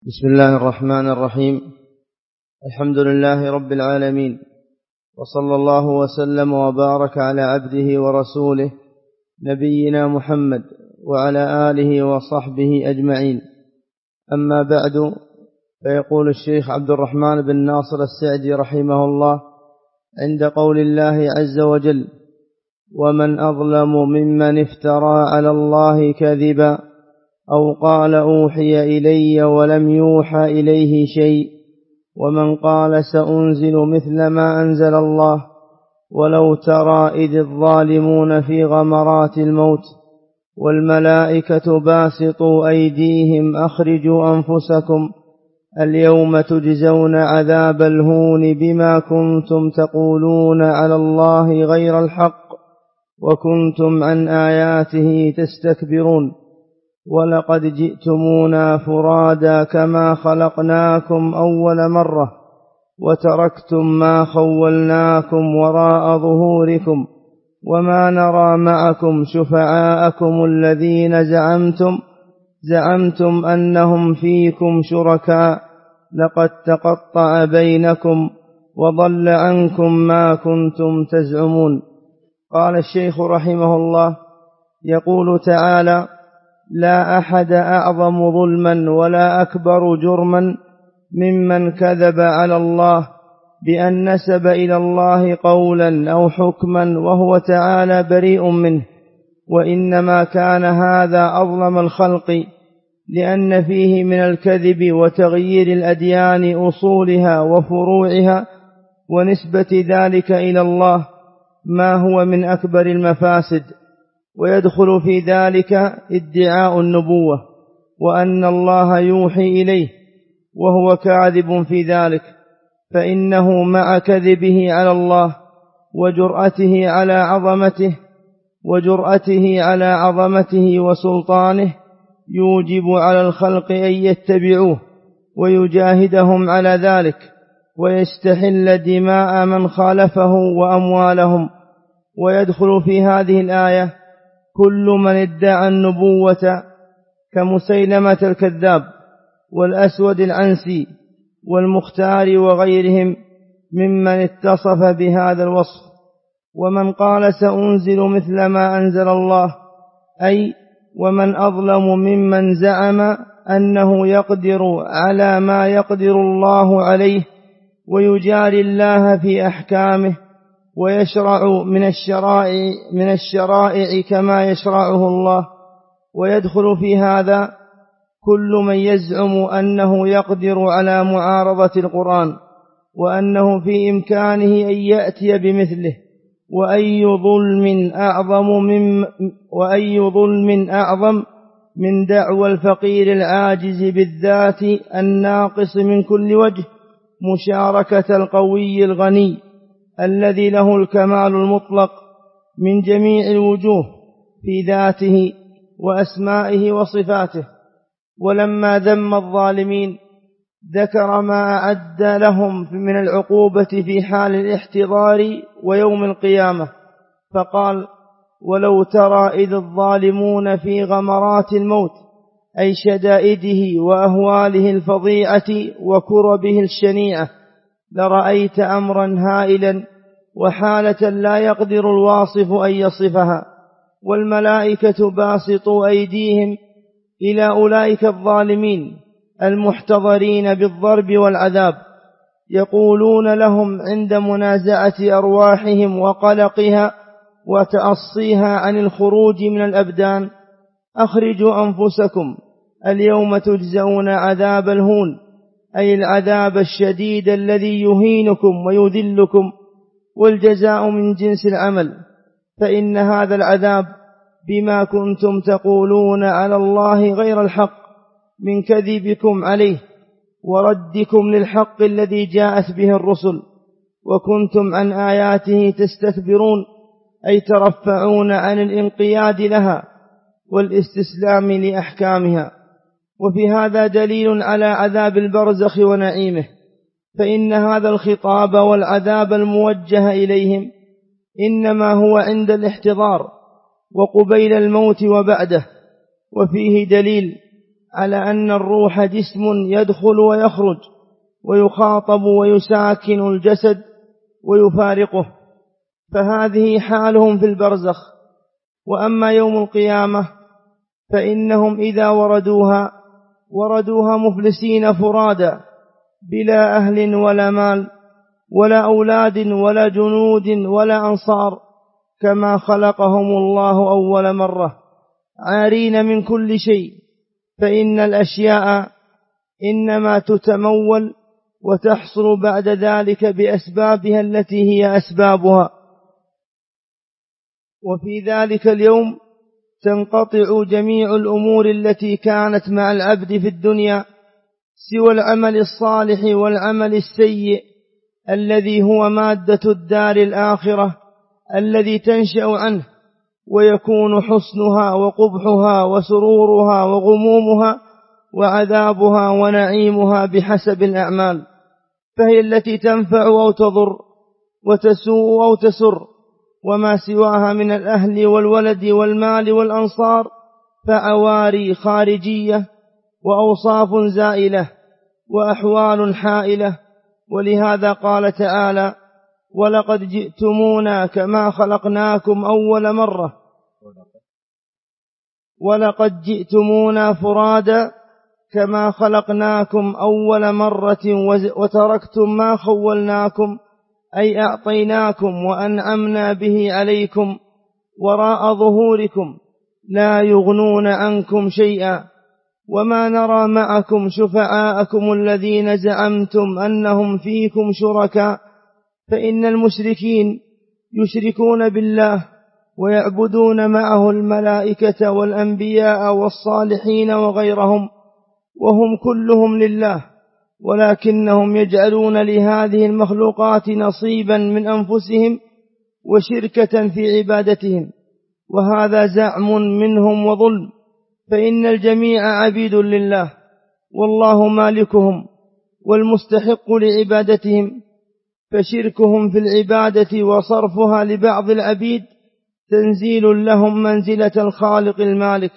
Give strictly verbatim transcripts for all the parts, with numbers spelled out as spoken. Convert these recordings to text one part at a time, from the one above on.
بسم الله الرحمن الرحيم. الحمد لله رب العالمين، وصلى الله وسلم وبارك على عبده ورسوله نبينا محمد وعلى آله وصحبه أجمعين. أما بعد، فيقول الشيخ عبد الرحمن بن ناصر السعدي رحمه الله عند قول الله عز وجل: ومن أظلم ممن افترى على الله كذبا أو قال أوحي إلي ولم يوحى إليه شيء، ومن قال سأنزل مثل ما أنزل الله، ولو ترى إذ الظالمون في غمرات الموت والملائكة باسطوا أيديهم أخرجوا أنفسكم اليوم تجزون عذاب الهون بما كنتم تقولون على الله غير الحق وكنتم عن آياته تستكبرون، ولقد جئتمونا فرادا كما خلقناكم أول مرة وتركتم ما خولناكم وراء ظهوركم وما نرى معكم شفعاءكم الذين زعمتم زعمتم أنهم فيكم شركاء، لقد تقطع بينكم وضل عنكم ما كنتم تزعمون. قال الشيخ رحمه الله: يقول تعالى: لا أحد أعظم ظلما ولا أكبر جرما ممن كذب على الله بأن نسب إلى الله قولا أو حكما وهو تعالى بريء منه، وإنما كان هذا أظلم الخلق لأن فيه من الكذب وتغيير الأديان أصولها وفروعها ونسبة ذلك إلى الله ما هو من أكبر المفاسد، ويدخل في ذلك ادعاء النبوة وأن الله يوحي إليه وهو كاذب في ذلك، فإنه مع كذبه على الله وجرأته على عظمته وجرأته على عظمته وسلطانه يوجب على الخلق أن يتبعوه ويجاهدهم على ذلك ويستحل دماء من خالفه وأموالهم. ويدخل في هذه الآية كل من ادعى النبوة كمسيلمة الكذاب والأسود العنسي والمختار وغيرهم ممن اتصف بهذا الوصف. ومن قال سأنزل مثل ما أنزل الله، أي ومن أظلم ممن زعم أنه يقدر على ما يقدر الله عليه ويجاري الله في أحكامه ويشرع من الشرائع من الشرائع كما يشرعه الله. ويدخل في هذا كل من يزعم أنه يقدر على معارضة القرآن وأنه في إمكانه أن يأتي بمثله، وأي ظلم أعظم من وأي ظلم أعظم من دعوى الفقير العاجز بالذات الناقص من كل وجه مشاركة القوي الغني الذي له الكمال المطلق من جميع الوجوه في ذاته وأسمائه وصفاته. ولما ذم الظالمين ذكر ما أعد لهم من العقوبة في حال الاحتضار ويوم القيامة، فقال: ولو ترى إذ الظالمون في غمرات الموت، أي شدائده وأهواله الفظيعة وكربه الشنيعة، لرأيت أمرا هائلا وحالة لا يقدر الواصف أن يصفها، والملائكة باسطوا أيديهم إلى أولئك الظالمين المحتضرين بالضرب والعذاب، يقولون لهم عند منازعة أرواحهم وقلقها وتأصيها عن الخروج من الأبدان: أخرجوا أنفسكم اليوم تجزون عذاب الهون، أي العذاب الشديد الذي يهينكم ويذلكم، والجزاء من جنس العمل، فإن هذا العذاب بما كنتم تقولون على الله غير الحق من كذبكم عليه وردكم للحق الذي جاءت به الرسل، وكنتم عن آياته تستكبرون، أي ترفعون عن الانقياد لها والاستسلام لأحكامها. وفي هذا دليل على عذاب البرزخ ونعيمه، فإن هذا الخطاب والعذاب الموجه إليهم إنما هو عند الاحتضار وقبيل الموت وبعده. وفيه دليل على أن الروح جسم يدخل ويخرج ويخاطب ويساكن الجسد ويفارقه، فهذه حالهم في البرزخ. وأما يوم القيامة فإنهم إذا وردوها وردوها مفلسين فرادا، بلا أهل ولا مال ولا أولاد ولا جنود ولا أنصار، كما خلقهم الله أول مرة، عارين من كل شيء. فإن الأشياء إنما تتمول وتحصل بعد ذلك بأسبابها التي هي أسبابها. وفي ذلك اليوم تنقطع جميع الأمور التي كانت مع العبد في الدنيا سوى العمل الصالح والعمل السيء الذي هو مادة الدار الآخرة الذي تنشأ عنه، ويكون حسنها وقبحها وسرورها وغمومها وعذابها ونعيمها بحسب الأعمال، فهي التي تنفع أو تضر وتسوء أو تسر. وما سواها من الأهل والولد والمال والأنصار فعواري خارجية وأوصاف زائلة وأحوال حائلة. ولهذا قال تعالى: ولقد جئتمونا كما خلقناكم أول مرة ولقد جئتمونا فرادا كما خلقناكم أول مرة وتركتم ما خولناكم، أي أعطيناكم وأنعمنا به عليكم وراء ظهوركم، لا يغنون عنكم شيئا. وما نرى معكم شفعاءكم الذين زعمتم أنهم فيكم شركاء، فإن المشركين يشركون بالله ويعبدون معه الملائكة والأنبياء والصالحين وغيرهم، وهم كلهم لله، ولكنهم يجعلون لهذه المخلوقات نصيبا من أنفسهم وشركة في عبادتهم، وهذا زعم منهم وظلم. فإن الجميع عبيد لله، والله مالكهم والمستحق لعبادتهم، فشركهم في العبادة وصرفها لبعض العبيد تنزيل لهم منزلة الخالق المالك،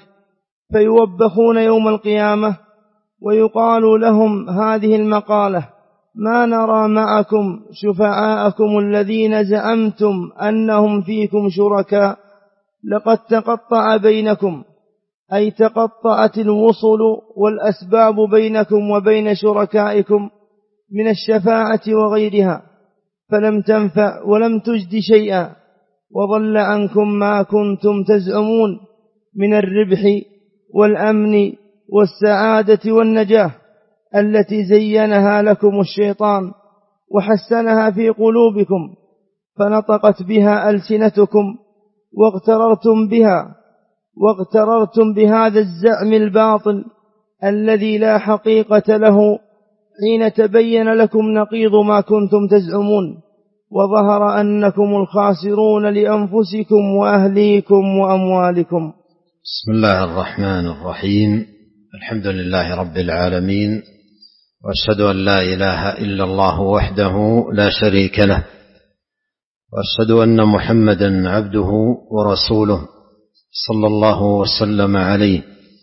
فيوبخون يوم القيامة ويقال لهم هذه المقالة: ما نرى معكم شفعاءكم الذين زعمتم أنهم فيكم شركاء، لقد تقطع بينكم، أي تقطعت الوصل والأسباب بينكم وبين شركائكم من الشفاعة وغيرها، فلم تنفع ولم تجد شيئا، وضل عنكم ما كنتم تزعمون من الربح والأمن والسعادة والنجاة التي زينها لكم الشيطان وحسنها في قلوبكم، فنطقت بها ألسنتكم واغتررتم بها واغتررتم بهذا الزعم الباطل الذي لا حقيقة له، حين تبين لكم نقيض ما كنتم تزعمون، وظهر أنكم الخاسرون لأنفسكم وأهليكم وأموالكم. بسم الله الرحمن الرحيم. الحمد لله رب العالمين، وأشهد أن لا إله إلا الله وحده لا شريك له، وأشهد أن محمدا عبده ورسوله صلى الله وسلم عليه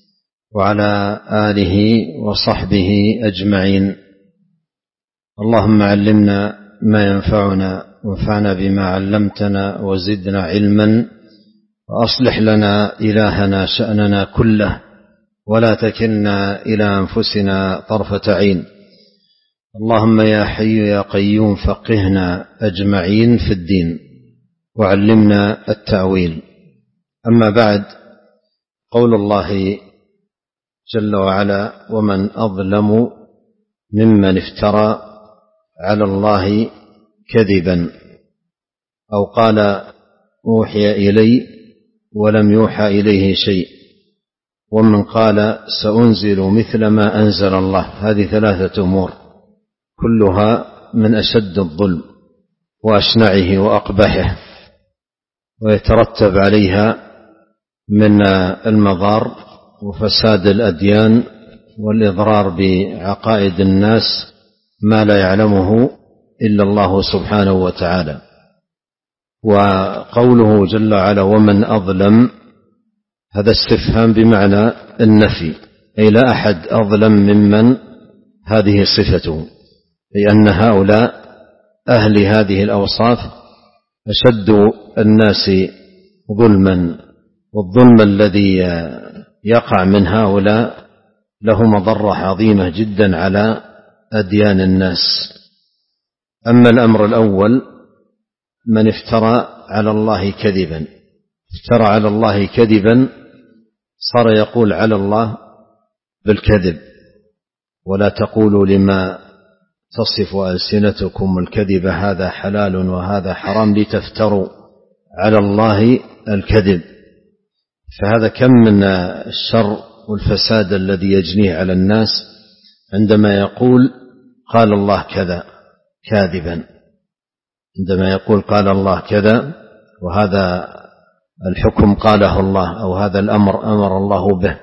وعلى آله وصحبه أجمعين. اللهم علمنا ما ينفعنا وانفعنا بما علمتنا وزدنا علما، وأصلح لنا إلهنا شأننا كله، ولا تكلنا إلى أنفسنا طرفة عين. اللهم يا حي يا قيوم فقهنا أجمعين في الدين وعلمنا التأويل. أما بعد، قول الله جل وعلا: ومن أظلم ممن افترى على الله كذبا، أو قال أوحي إلي ولم يوحى إليه شيء، ومن قال سأنزل مثل ما أنزل الله. هذه ثلاثة أمور كلها من أشد الظلم وأشنعه وأقبحه، ويترتب عليها من المضار وفساد الأديان والإضرار بعقائد الناس ما لا يعلمه إلا الله سبحانه وتعالى. وقوله جل وعلا: ومن أظلم، هذا استفهام بمعنى النفي، أي لا أحد أظلم ممن هذه صفته، لأن هؤلاء أهل هذه الأوصاف أشد الناس ظلما، والظلم الذي يقع من هؤلاء له مضرة عظيمة جدا على أديان الناس. أما الأمر الأول من افترى على الله كذبا، افترى على الله كذبا صار يقول على الله بالكذب، ولا تقولوا لما تصف ألسنتكم الكذب هذا حلال وهذا حرام لتفتروا على الله الكذب. فهذا كم من الشر والفساد الذي يجنيه على الناس عندما يقول قال الله كذا كاذبا، عندما يقول قال الله كذا وهذا الحكم قاله الله أو هذا الأمر أمر الله به،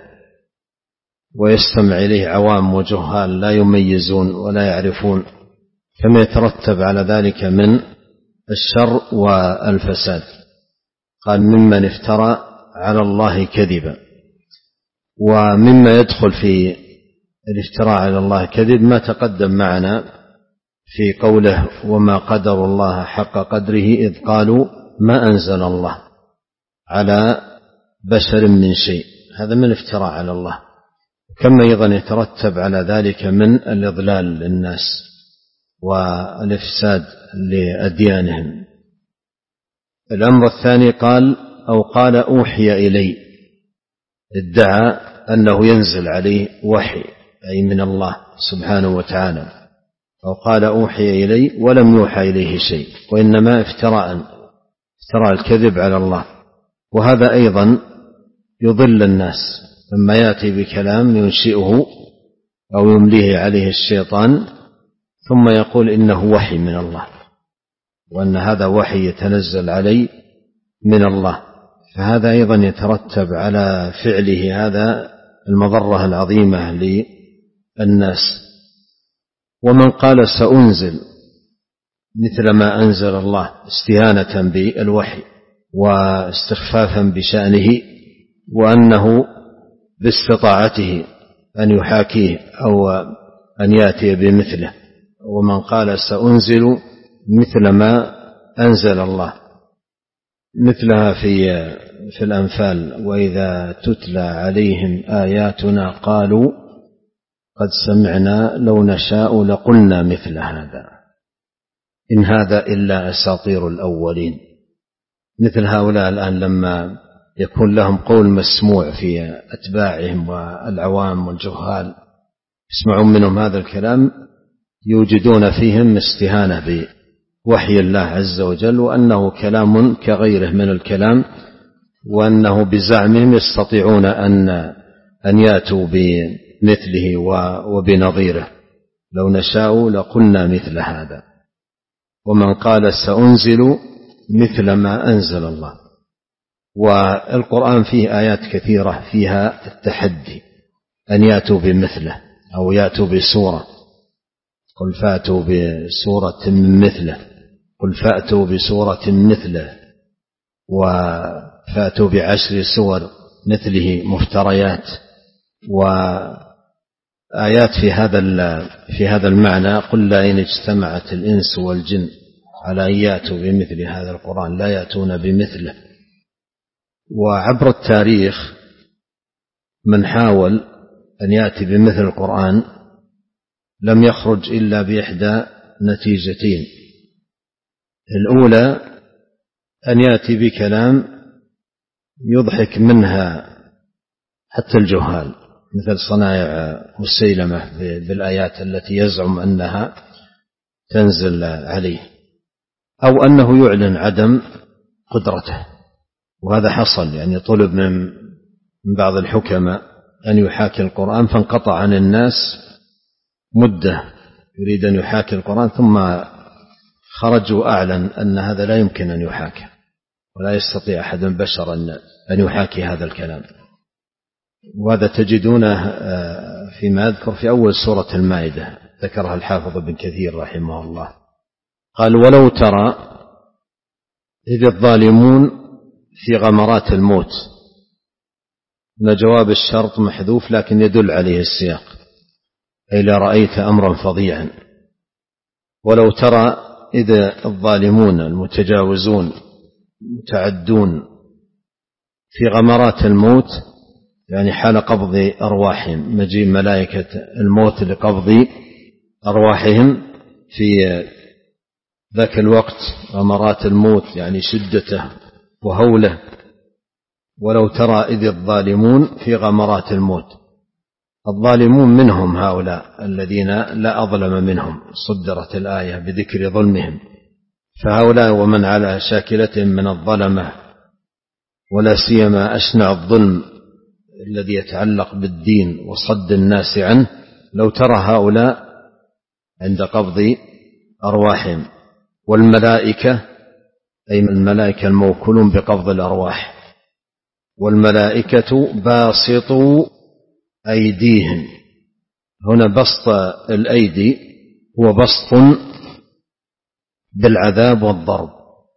ويستمع إليه عوام وجهال لا يميزون ولا يعرفون، كما يترتب على ذلك من الشر والفساد. قال ممن افترى على الله كذبا. ومما يدخل في الافتراء على الله كذب ما تقدم معنا في قوله وما قدر الله حق قدره إذ قالوا ما أنزل الله على بشر من شيء، هذا من الافتراء على الله. كما أيضا يترتب على ذلك من الإضلال للناس والإفساد لأديانهم. الأمر الثاني قال أو قال أوحي إلي، ادعى أنه ينزل عليه وحي أي من الله سبحانه وتعالى، أو قال أوحي إلي ولم يوحى إليه شيء، وإنما افتراء افتراء الكذب على الله. وهذا أيضا يضل الناس لما يأتي بكلام ينشئه أو يمليه عليه الشيطان ثم يقول إنه وحي من الله، وأن هذا وحي يتنزل علي من الله، فهذا أيضا يترتب على فعله هذا المضرة العظيمة للناس. ومن قال سأنزل مثل ما أنزل الله استهانة بالوحي واستخفافا بشأنه وأنه باستطاعته أن يحاكيه أو أن يأتي بمثله، ومن قال سأنزل مثل ما أنزل الله مثلها في في الأنفال وإذا تتلى عليهم آياتنا قالوا قد سمعنا لو نشاء لقلنا مثل هذا إن هذا إلا أساطير الأولين. مثل هؤلاء الآن لما يكون لهم قول مسموع في أتباعهم والعوام والجهال يسمعون منهم هذا الكلام يوجدون فيهم استهانة بوحي الله عز وجل، وأنه كلام كغيره من الكلام، وأنه بزعمهم يستطيعون أن أن يأتوا بمثله وبنظيره، لو نشاء لقلنا مثل هذا. ومن قال سأنزل مثل ما أنزل الله. والقرآن فيه آيات كثيرة فيها التحدي أن يأتوا بمثله أو يأتوا بسورة، قل فأتوا بسورة مثله، قل فأتوا بسورة مثله، وفأتوا بعشر سور مثله مفتريات. وآيات في هذا في هذا المعنى قل لا إن اجتمعت الإنس والجن على أن يأتوا بمثل هذا القرآن لا يأتون بمثله. وعبر التاريخ من حاول أن يأتي بمثل القرآن لم يخرج إلا بإحدى نتيجتين: الأولى أن يأتي بكلام يضحك منها حتى الجهال، مثل صنائع مسيلمة بالآيات التي يزعم أنها تنزل عليه، أو أنه يعلن عدم قدرته. وهذا حصل، يعني طلب من بعض الحكماء أن يحاكي القرآن فانقطع عن الناس مدة يريد أن يحاكي القرآن، ثم خرج وأعلن أن هذا لا يمكن أن يحاكي ولا يستطيع أحد بشرا أن يحاكي هذا الكلام. وهذا تجدونه فيما أذكر في أول سورة المائدة ذكرها الحافظ ابن كثير رحمه الله، قال ولو ترى إذ الظالمون في غمرات الموت أن جواب الشرط محذوف لكن يدل عليه السياق، أي لرأيت أمرا فظيعا. ولو ترى إذا الظالمون المتجاوزون متعدون في غمرات الموت، يعني حال قبض أرواحهم، مجيء ملائكة الموت لقبض أرواحهم في ذاك الوقت، غمرات الموت يعني شدته وهوله. ولو ترى إذ الظالمون في غمرات الموت، الظالمون منهم هؤلاء الذين لا أظلم منهم، صدرت الآية بذكر ظلمهم، فهؤلاء ومن على شاكلتهم من الظلمة، ولا سيما أشنع الظلم الذي يتعلق بالدين وصد الناس عنه، لو ترى هؤلاء عند قبض أرواحهم. والملائكة أي الملائكة الموكلون بقبض الأرواح، والملائكة باسطوا أيديهم. هنا بسط الأيدي هو بسط بالعذاب والضرب،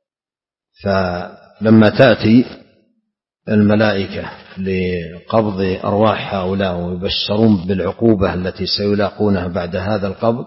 فلما تأتي الملائكة لقبض أرواح هؤلاء ويبشرون بالعقوبة التي سيلاقونها بعد هذا القبض،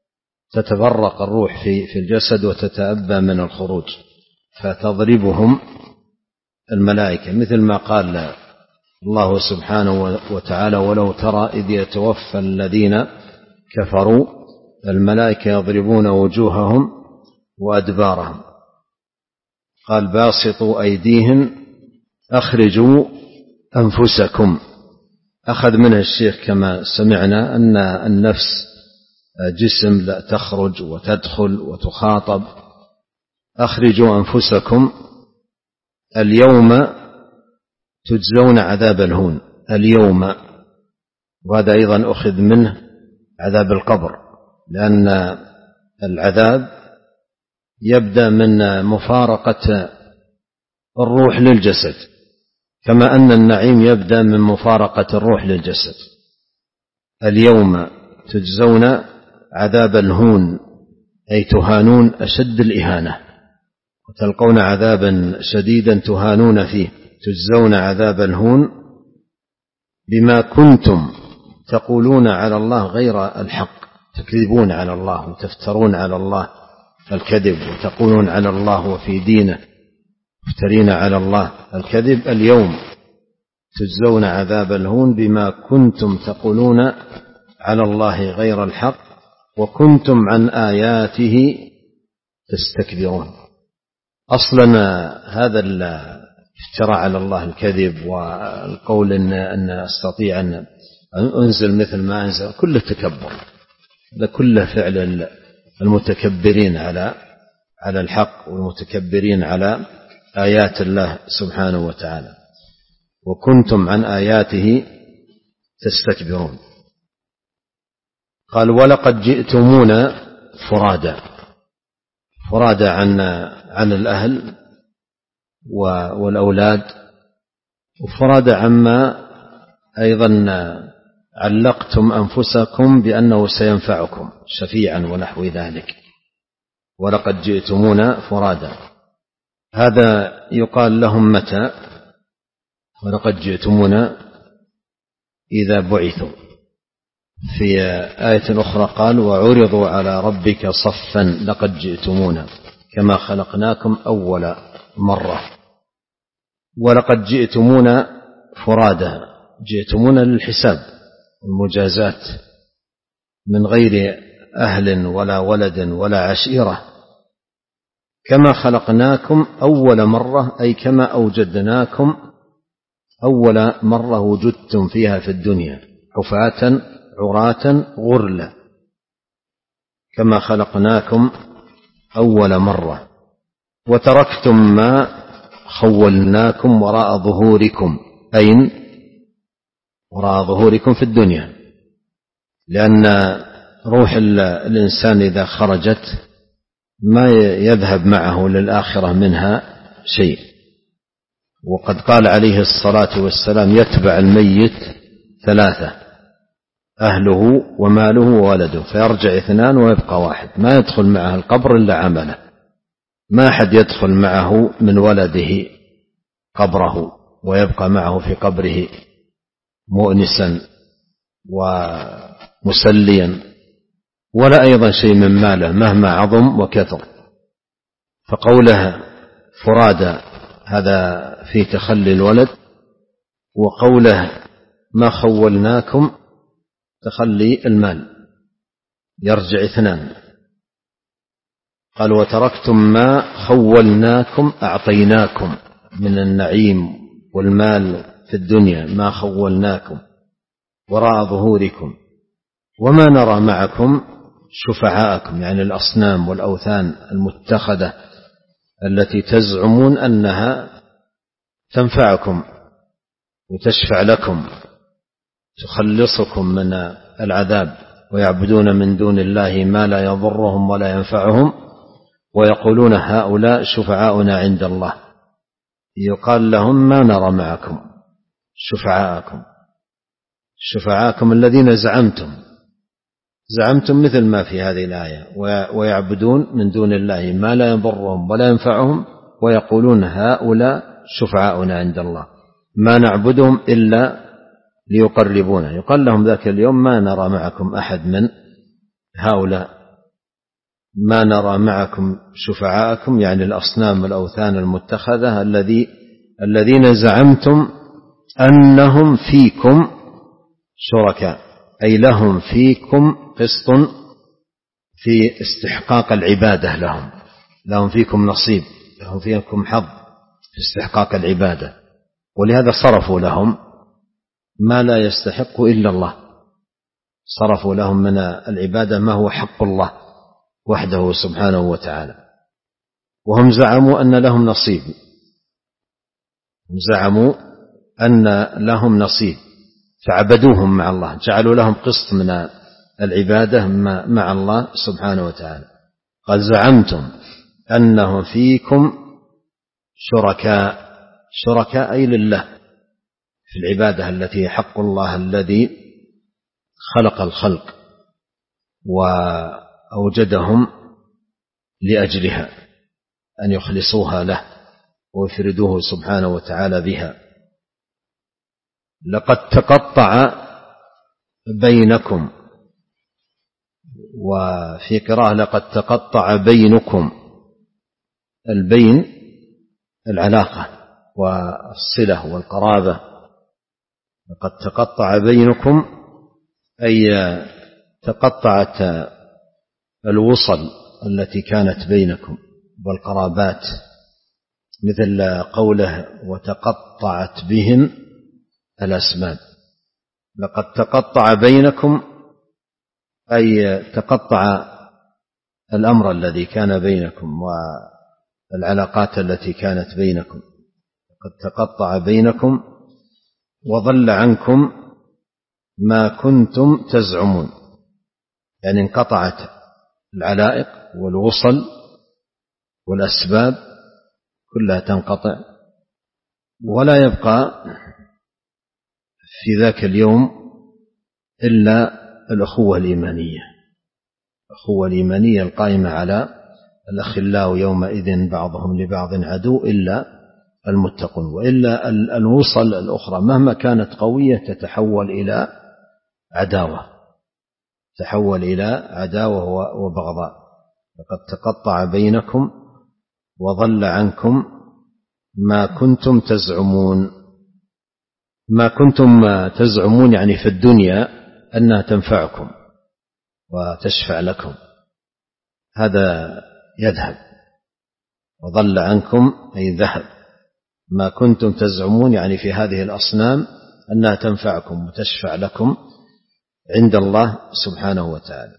تتفرق الروح في في الجسد وتتأبى من الخروج، فتضربهم الملائكة، مثل ما قال الله سبحانه وتعالى: ولو ترى إذ يتوفى الذين كفروا الملائكة يضربون وجوههم وأدبارهم. قال: باسطوا أيديهم أخرجوا أنفسكم. أخذ منه الشيخ كما سمعنا أن النفس جسم لا تخرج وتدخل وتخاطب. أخرجوا أنفسكم اليوم تجزون عذاب الهون. اليوم، وهذا أيضا أخذ منه عذاب القبر، لأن العذاب يبدأ من مفارقة الروح للجسد، كما أن النعيم يبدأ من مفارقة الروح للجسد. اليوم تجزون عذاب الهون أي تهانون أشد الإهانة، وتلقون عذابا شديدا تهانون فيه. تجزون عذاب الهون بما كنتم تقولون على الله غير الحق، تكذبون على الله وتفترون على الله الكذب، وتقولون على الله وفي دينه مفترين على الله الكذب. اليوم تجزون عذاب الهون بما كنتم تقولون على الله غير الحق وكنتم عن آياته تستكبرون. أصلا هذا الافتراء على الله الكذب والقول إن, أن أستطيع أن أنزل مثل ما أنزل، كله تكبر، هذا كله فعل المتكبرين على على الحق والمتكبرين على آيات الله سبحانه وتعالى. وكنتم عن آياته تستكبرون. قال: ولقد جئتمونا فرادا. فرادا عن عن الأهل والأولاد، وفرادا عما أيضا علقتم أنفسكم بأنه سينفعكم شفيعا ونحو ذلك. ولقد جئتمونا فرادا، هذا يقال لهم متى؟ ولقد جئتمونا إذا بعثوا. في آية أخرى قال: وعرضوا على ربك صفا لقد جئتمونا كما خلقناكم أول مرة. ولقد جئتمونا فرادا، جئتمونا للحساب والمجازات من غير أهل ولا ولد ولا عشيرة، كما خلقناكم أول مرة، أي كما أوجدناكم أول مرة وجدتم فيها في الدنيا، حفاة عراة غرلا، كما خلقناكم أول مرة. وتركتم ما خولناكم وراء ظهوركم. أين؟ وراء ظهوركم في الدنيا، لأن روح الإنسان إذا خرجت ما يذهب معه للآخرة منها شيء. وقد قال عليه الصلاة والسلام: يتبع الميت ثلاثة: أهله وماله وولده، فيرجع اثنان ويبقى واحد، ما يدخل معه القبر إلا عمله، ما أحد يدخل معه من ولده قبره ويبقى معه في قبره مؤنسا ومسليا، ولا أيضا شيء من ماله مهما عظم وكثر. فقوله فرادى هذا في تخلي الولد، وقوله ما خولناكم تخلي المال، يرجع اثنان. قال وتركتم ما خولناكم أعطيناكم من النعيم والمال في الدنيا، ما خولناكم وراء ظهوركم، وما نرى معكم شفعاءكم، يعني الأصنام والأوثان المتخذة التي تزعمون أنها تنفعكم وتشفع لكم تخلصكم من العذاب، ويعبدون من دون الله ما لا يضرهم ولا ينفعهم، ويقولون هؤلاء شفعاؤنا عند الله. يقال لهم ما نرى معكم شفعاءكم، شفعاءكم الذين زعمتم زعمتم مثل ما في هذه الآية، ويعبدون من دون الله ما لا يضرهم ولا ينفعهم، ويقولون هؤلاء شفعاؤنا عند الله ما نعبدهم إلا ليقربونا. يقال لهم ذاك اليوم ما نرى معكم أحد من هؤلاء، ما نرى معكم شفعاءكم، يعني الأصنام والأوثان المتخذة الذي الذين زعمتم أنهم فيكم شركاء، أي لهم فيكم قسط في استحقاق العبادة، لهم لهم فيكم نصيب، لهم فيكم حظ في استحقاق العبادة، ولهذا صرفوا لهم ما لا يستحق إلا الله، صرفوا لهم من العبادة ما هو حق الله وحده سبحانه وتعالى. وهم زعموا أن لهم نصيب، زعموا أن لهم نصيب فعبدوهم مع الله، جعلوا لهم قسط من العبادة مع الله سبحانه وتعالى. قال زعمتم أنهم فيكم شركاء، شركاء أي لله في العبادة التي حق الله الذي خلق الخلق وأوجدهم لأجلها، أن يخلصوها له ويفردوه سبحانه وتعالى بها. لقد تقطع بينكم، وفي قراءة لقد تقطع بينكم، البين العلاقة والصلة والقرابة. لقد تقطع بينكم أي تقطعت الوصل التي كانت بينكم والقرابات، مثل قوله وتقطعت بهم الأسباب. لقد تقطع بينكم أي تقطع الأمر الذي كان بينكم والعلاقات التي كانت بينكم. لقد تقطع بينكم وضل عنكم ما كنتم تزعمون، يعني انقطعت العلائق والوصل والأسباب كلها تنقطع، ولا يبقى في ذاك اليوم إلا الأخوة الإيمانية، الأخوة الإيمانية القائمة على الأخلاء يومئذ بعضهم لبعض عدو إلا المتقون. وإلا الوصل الأخرى مهما كانت قوية تتحول إلى عداوة، تحول إلى عداوة وبغضاء. لقد تقطع بينكم وضل عنكم ما كنتم تزعمون. ما كنتم تزعمون يعني في الدنيا أنها تنفعكم وتشفع لكم، هذا يذهب. وضل عنكم أي ذهب. ما كنتم تزعمون يعني في هذه الأصنام أنها تنفعكم وتشفع لكم عند الله سبحانه وتعالى.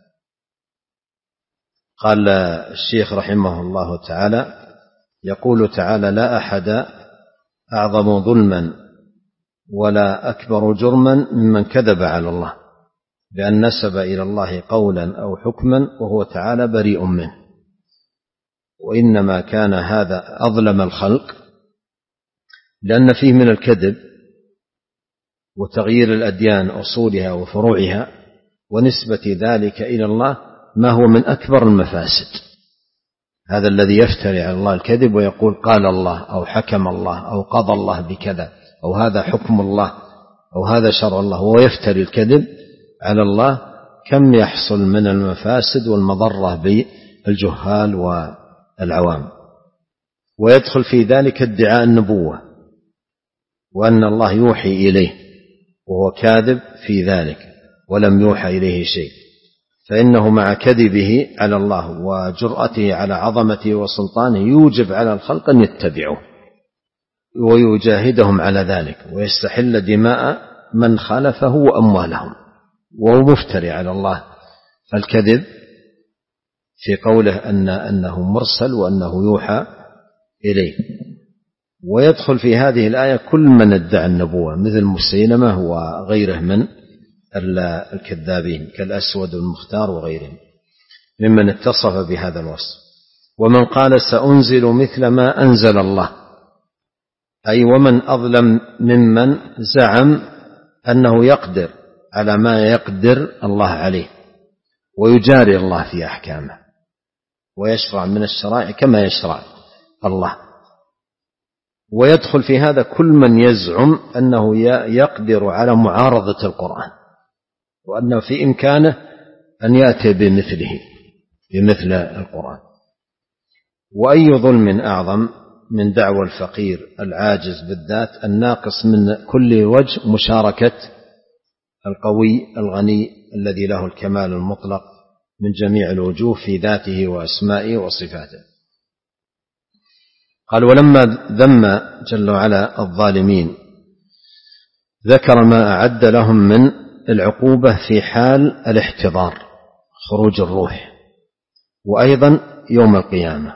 قال الشيخ رحمه الله تعالى يقول تعالى لا أحد أعظم ظلما ولا أكبر جرما ممن كذب على الله بأن نسب إلى الله قولا أو حكما وهو تعالى بريء منه. وإنما كان هذا أظلم الخلق لأن فيه من الكذب وتغيير الأديان أصولها وفروعها ونسبة ذلك إلى الله ما هو من أكبر المفاسد. هذا الذي يفتري على الله الكذب ويقول قال الله أو حكم الله أو قضى الله بكذا أو هذا حكم الله أو هذا شرع الله وهو يفتري الكذب على الله، كم يحصل من المفاسد والمضرة بالجهال والعوام. ويدخل في ذلك ادعاء النبوة وأن الله يوحي إليه وهو كاذب في ذلك ولم يوحى إليه شيء، فإنه مع كذبه على الله وجرأته على عظمته وسلطانه يوجب على الخلق أن يتبعوه ويجاهدهم على ذلك ويستحل دماء من خالفه وأموالهم، وهو مفتري على الله الكذب في قوله أن أنه مرسل وأنه يوحى إليه. ويدخل في هذه الآية كل من ادعى النبوة مثل مسيلمة وغيره من الكذابين كالأسود المختار وغيرهم ممن اتصف بهذا الوصف. ومن قال سأنزل مثل ما أنزل الله، أي ومن أظلم ممن زعم أنه يقدر على ما يقدر الله عليه ويجاري الله في أحكامه ويشرع من الشرائع كما يشرع الله. ويدخل في هذا كل من يزعم أنه يقدر على معارضة القرآن وأنه في إمكانه أن يأتي بمثله بمثل القرآن. وأي ظلم أعظم من دعوى الفقير العاجز بالذات الناقص من كل وجه مشاركة القوي الغني الذي له الكمال المطلق من جميع الوجوه في ذاته وأسمائه وصفاته. قال ولما ذم جل وعلا الظالمين ذكر ما أعد لهم من العقوبة في حال الاحتضار خروج الروح، وأيضا يوم القيامة.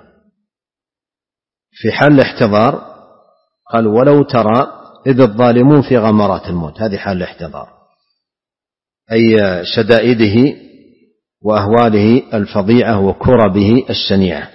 في حال الاحتضار قال ولو ترى إذ الظالمون في غمرات الموت، هذه حال الاحتضار أي شدائده وأهواله الفظيعة وكربه الشنيعة.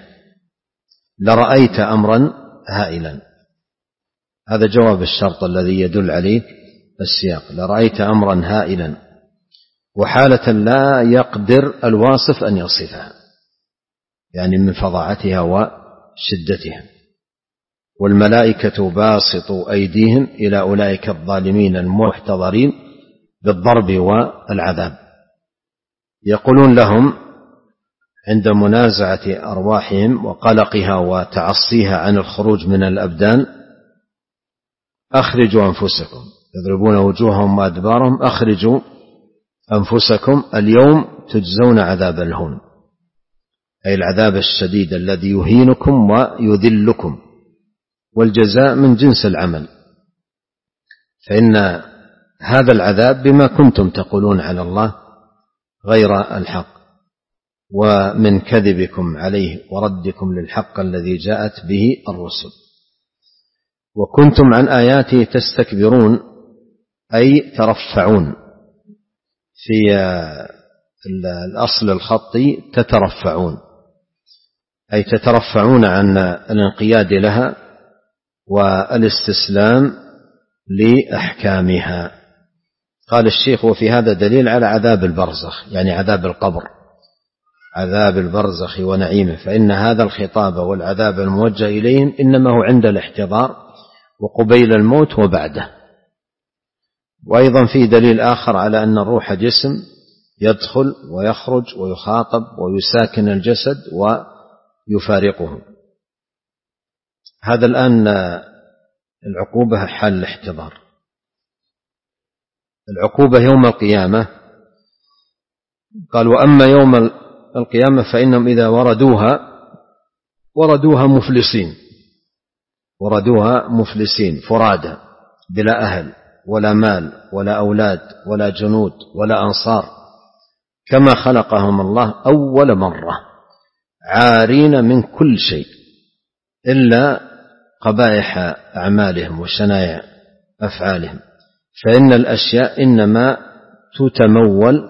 لرأيت أمرا هائلا، هذا جواب الشرط الذي يدل عليه السياق، لرأيت أمرا هائلا، وحالة لا يقدر الواصف أن يصفها يعني من فظاعتها وشدتها. والملائكة باسطوا أيديهم إلى أولئك الظالمين المحتضرين بالضرب والعذاب، يقولون لهم عند منازعة أرواحهم وقلقها وتعصيها عن الخروج من الأبدان أخرجوا أنفسكم، يضربون وجوههم وأدبارهم أخرجوا أنفسكم اليوم تجزون عذاب الهون، أي العذاب الشديد الذي يهينكم ويذلكم، والجزاء من جنس العمل، فإن هذا العذاب بما كنتم تقولون على الله غير الحق ومن كذبكم عليه وردكم للحق الذي جاءت به الرسل، وكنتم عن آياته تستكبرون أي ترفعون. في الأصل الخطي تترفعون أي تترفعون عن الانقياد لها والاستسلام لأحكامها. قال الشيخ وفي هذا دليل على عذاب البرزخ يعني عذاب القبر، عذاب البرزخ ونعيمه، فإن هذا الخطاب والعذاب الموجه إليهم إنما هو عند الاحتضار وقبيل الموت وبعده. وأيضا في دليل آخر على أن الروح جسم يدخل ويخرج ويخاطب ويساكن الجسد ويفارقه. هذا الآن العقوبة حال الاحتضار. العقوبة يوم القيامة قال وأما يوم القيامة فإنهم إذا وردوها وردوها مفلسين، وردوها مفلسين فرادى بلا أهل ولا مال ولا أولاد ولا جنود ولا أنصار، كما خلقهم الله أول مرة عارين من كل شيء إلا قبائح أعمالهم وشنايع أفعالهم، فإن الأشياء إنما تتمول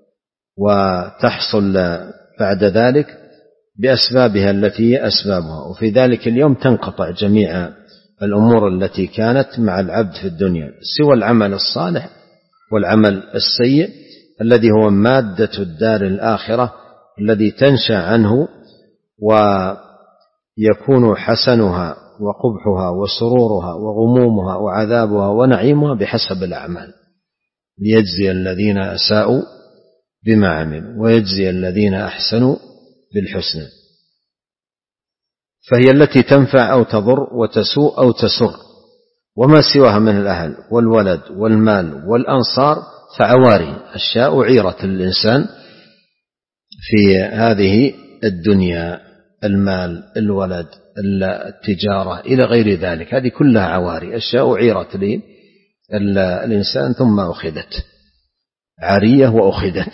وتحصل بعد ذلك بأسبابها التي هي أسبابها، وفي ذلك اليوم تنقطع جميع الأمور التي كانت مع العبد في الدنيا سوى العمل الصالح والعمل السيء الذي هو مادة الدار الآخرة الذي تنشأ عنه ويكون حسنها وقبحها وسرورها وغمومها وعذابها ونعيمها بحسب الأعمال. ليجزي الذين أساءوا بما عملوا ويجزي الذين أحسنوا بالحسنى، فهي التي تنفع أو تضر وتسوء أو تسر، وما سواها من الأهل والولد والمال والأنصار فعواري، أشياء عيرة الإنسان في هذه الدنيا، المال، الولد، التجارة إلى غير ذلك، هذه كلها عواري، أشياء عيرت للإنسان ثم أخذت، عارية وأخذت،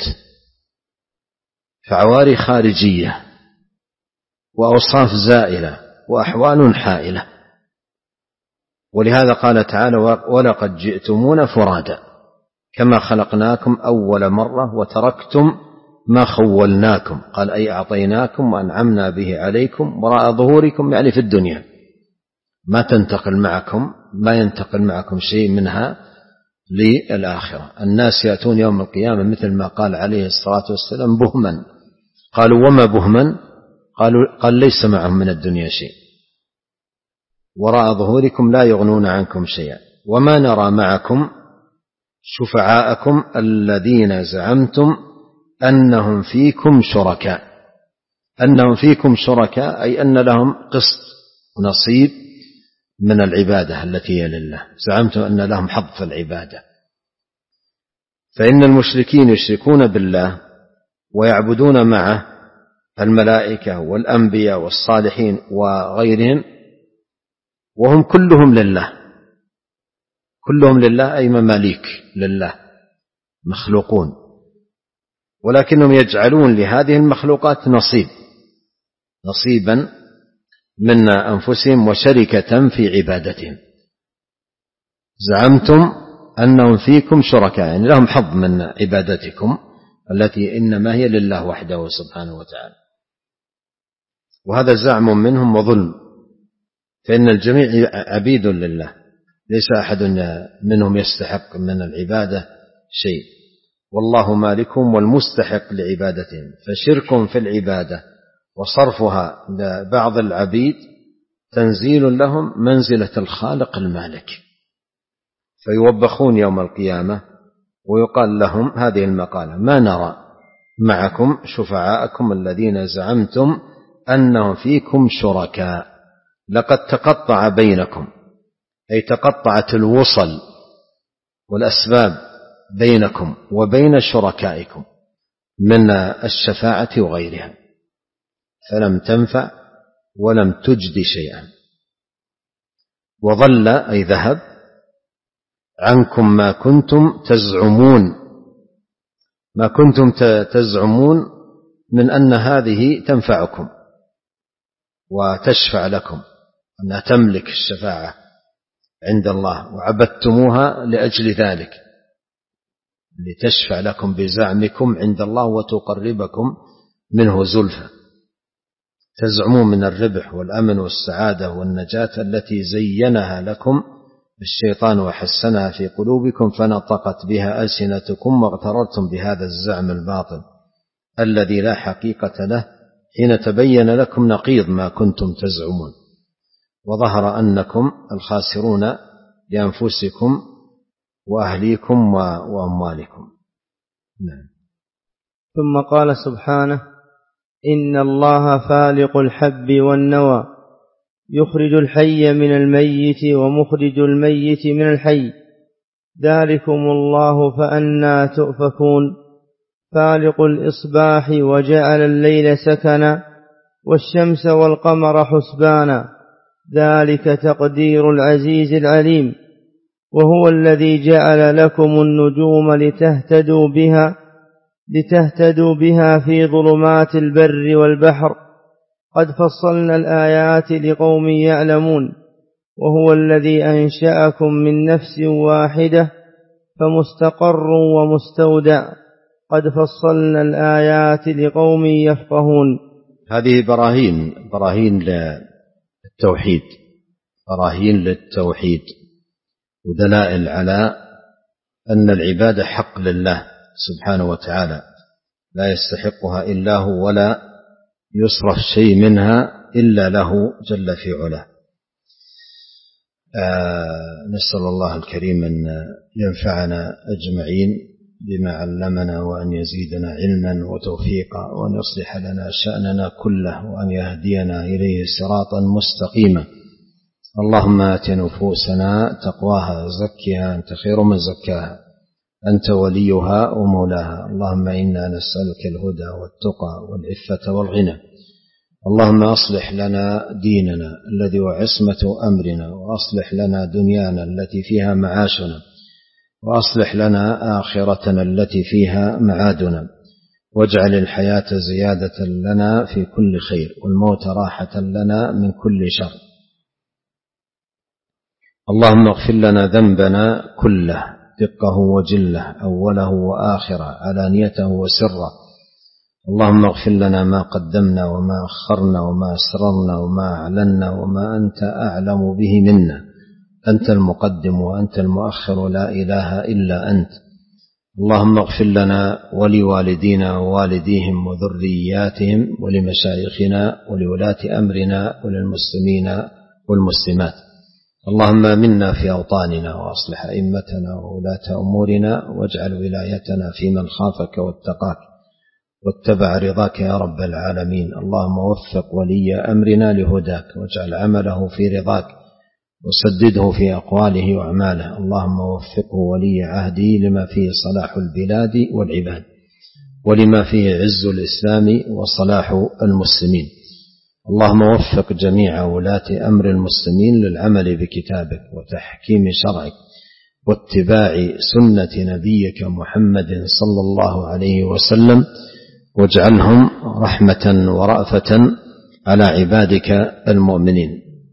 فعواري خارجية وأوصاف زائلة وأحوال حائلة. ولهذا قال تعالى: ولقد جئتمونا فرادا كما خلقناكم أول مرة وتركتم ما خولناكم، قال أي أعطيناكم وأنعمنا به عليكم وراء ظهوركم، يعني في الدنيا ما تنتقل معكم ما ينتقل معكم شيء منها للآخرة. الناس يأتون يوم القيامة مثل ما قال عليه الصلاة والسلام بهما، قالوا وما بهما؟ قالوا قال ليس معهم من الدنيا شيء، وراء ظهوركم لا يغنون عنكم شيئا، وما نرى معكم شفعاءكم الذين زعمتم أنهم فيكم شركاء. أنهم فيكم شركاء أي أن لهم قسط ونصيب من العبادة التي هي لله، زعمتم أن لهم حظ في العبادة. فإن المشركين يشركون بالله ويعبدون معه الملائكة والأنبياء والصالحين وغيرهم، وهم كلهم لله، كلهم لله أي مماليك لله مخلوقون، ولكنهم يجعلون لهذه المخلوقات نصيب نصيبا من أنفسهم وشركة في عبادتهم. زعمتم أنهم فيكم شركاء، يعني لهم حظ من عبادتكم التي إنما هي لله وحده سبحانه وتعالى، وهذا زعم منهم وظلم، فإن الجميع عبيد لله، ليس أحد منهم يستحق من العبادة شيء، والله مالكهم والمستحق لعبادتهم، فشرك في العبادة وصرفها لبعض العبيد تنزيل لهم منزلة الخالق المالك، فيوبخون يوم القيامة ويقال لهم هذه المقالة: ما نرى معكم شفعاءكم الذين زعمتم أنهم فيكم شركاء، لقد تقطع بينكم، أي تقطعت الوصل والأسباب بينكم وبين شركائكم من الشفاعة وغيرها، فلم تنفع ولم تجد شيئا، وظل أي ذهب عنكم ما كنتم تزعمون، ما كنتم تزعمون من أن هذه تنفعكم وتشفع لكم، أنها تملك الشفاعة عند الله، وعبدتموها لأجل ذلك، لتشفع لكم بزعمكم عند الله وتقربكم منه زلفى. تزعمون من الربح والأمن والسعادة والنجاة التي زينها لكم الشيطان وحسنها في قلوبكم، فنطقت بها ألسنتكم واغتررتم بهذا الزعم الباطل الذي لا حقيقة له، حين تبين لكم نقيض ما كنتم تزعمون، وظهر أنكم الخاسرون لأنفسكم وأهليكم وأموالكم. نعم. ثم قال سبحانه: إن الله فالق الحب والنوى يخرج الحي من الميت ومخرج الميت من الحي، ذلكم الله فأنى تؤفكون. فالق الإصباح وجعل الليل سكنا والشمس والقمر حسبانا، ذلك تقدير العزيز العليم. وهو الذي جعل لكم النجوم لتهتدوا بها لتهتدوا بها في ظلمات البر والبحر، قد فصلنا الآيات لقوم يعلمون. وهو الذي أنشأكم من نفس واحدة فمستقر ومستودع، قد فصلنا الآيات لقوم يفقهون. هذه براهين براهين للتوحيد براهين للتوحيد ودلائل على أن العبادة حق لله سبحانه وتعالى، لا يستحقها إلا هو، ولا يصرف شيء منها إلا له جل في علاه. نسأل الله الكريم أن ينفعنا أجمعين بما علمنا، وأن يزيدنا علما وتوفيقا، وأن يصلح لنا شأننا كله، وأن يهدينا إليه صراطا مستقيما. اللهم آت نفوسنا تقواها زكها أنت خير من زكاها أنت وليها ومولاها. اللهم إنا نسألك الهدى والتقى والعفة والغنى. اللهم أصلح لنا ديننا الذي هو عصمة أمرنا، وأصلح لنا دنيانا التي فيها معاشنا، وأصلح لنا آخرتنا التي فيها معادنا، واجعل الحياة زيادة لنا في كل خير، والموت راحة لنا من كل شر. اللهم اغفر لنا ذنبنا كله دقه وجله، أوله وآخره، علانيته وسره. اللهم اغفر لنا ما قدمنا وما أخرنا وما أسررنا وما أعلنا وما أنت أعلم به منا. أنت المقدم وأنت المؤخر، لا إله إلا أنت. اللهم اغفر لنا ولوالدينا ووالديهم وذرياتهم ولمشايخنا ولولاة أمرنا وللمسلمين والمسلمات. اللهم آمنا في أوطاننا، وأصلح أئمتنا وولاة أمورنا، واجعل ولايتنا في من خافك واتقاك واتبع رضاك يا رب العالمين. اللهم وفق ولي أمرنا لهداك، واجعل عمله في رضاك، وسدده في أقواله وأعماله. اللهم وفقه ولي عهدي لما فيه صلاح البلاد والعباد، ولما فيه عز الإسلام وصلاح المسلمين. اللهم وفق جميع ولاة أمر المسلمين للعمل بكتابك وتحكيم شرعك واتباع سنة نبيك محمد صلى الله عليه وسلم، واجعلهم رحمة ورأفة على عبادك المؤمنين.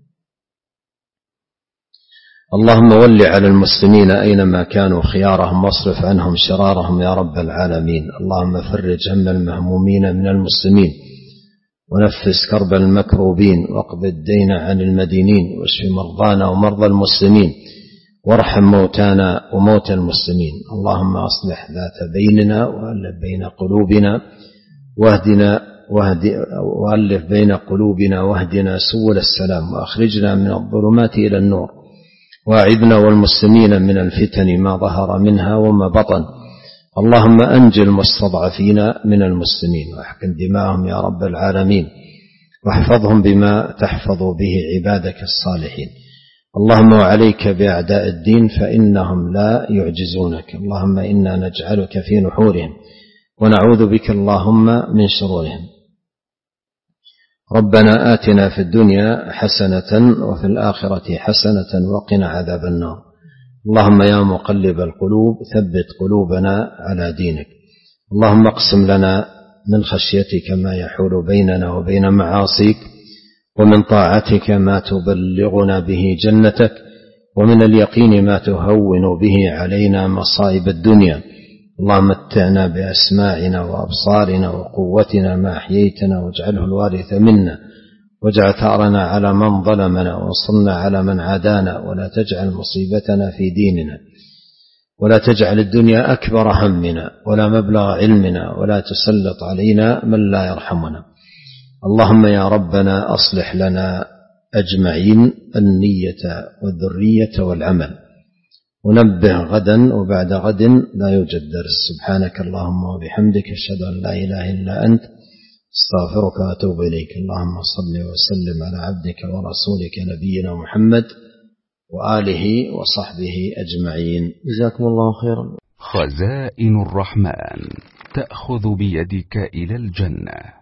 اللهم ول على المسلمين أينما كانوا خيارهم، واصرف عنهم شرارهم يا رب العالمين. اللهم فرج هم المهمومين من المسلمين، ونفس كرب المكروبين، واقض الدين عن المدينين، واشف مرضانا ومرضى المسلمين، وارحم موتانا وموتى المسلمين. اللهم أصلح ذات بيننا، وألف بين قلوبنا واهدنا وألف بين قلوبنا واهدنا سبل السلام، وأخرجنا من الظلمات إلى النور، وأعذنا والمسلمين من الفتن ما ظهر منها وما بطن. اللهم أنجِ المستضعفين من المسلمين، واحقن دماءهم يا رب العالمين، واحفظهم بما تحفظ به عبادك الصالحين. اللهم وعليك بأعداء الدين فإنهم لا يعجزونك. اللهم إنا نجعلك في نحورهم، ونعوذ بك اللهم من شرورهم. ربنا آتنا في الدنيا حسنة وفي الآخرة حسنة وقنا عذاب النار. اللهم يا مقلب القلوب ثبت قلوبنا على دينك. اللهم اقسم لنا من خشيتك ما يحول بيننا وبين معاصيك، ومن طاعتك ما تبلغنا به جنتك، ومن اليقين ما تهون به علينا مصائب الدنيا. اللهم متعنا بأسماعنا وأبصارنا وقوتنا ما أحييتنا، واجعله الوارث منا، واجعل ثأرنا على من ظلمنا، وانصرنا على من عادانا، ولا تجعل مصيبتنا في ديننا، ولا تجعل الدنيا أكبر همنا ولا مبلغ علمنا، ولا تسلط علينا من لا يرحمنا. اللهم يا ربنا أصلح لنا أجمعين النية والذرية والعمل. ونبه غدا وبعد غد لا يوجد درس. سبحانك اللهم وبحمدك، أشهد أن لا إله إلا أنت، استغفرك وأتوب إليك. اللهم صل وسلم على عبدك ورسولك نبينا محمد وآله وصحبه أجمعين. جزاكم الله خيرا. خزائن الرحمن تأخذ بيدك إلى الجنة.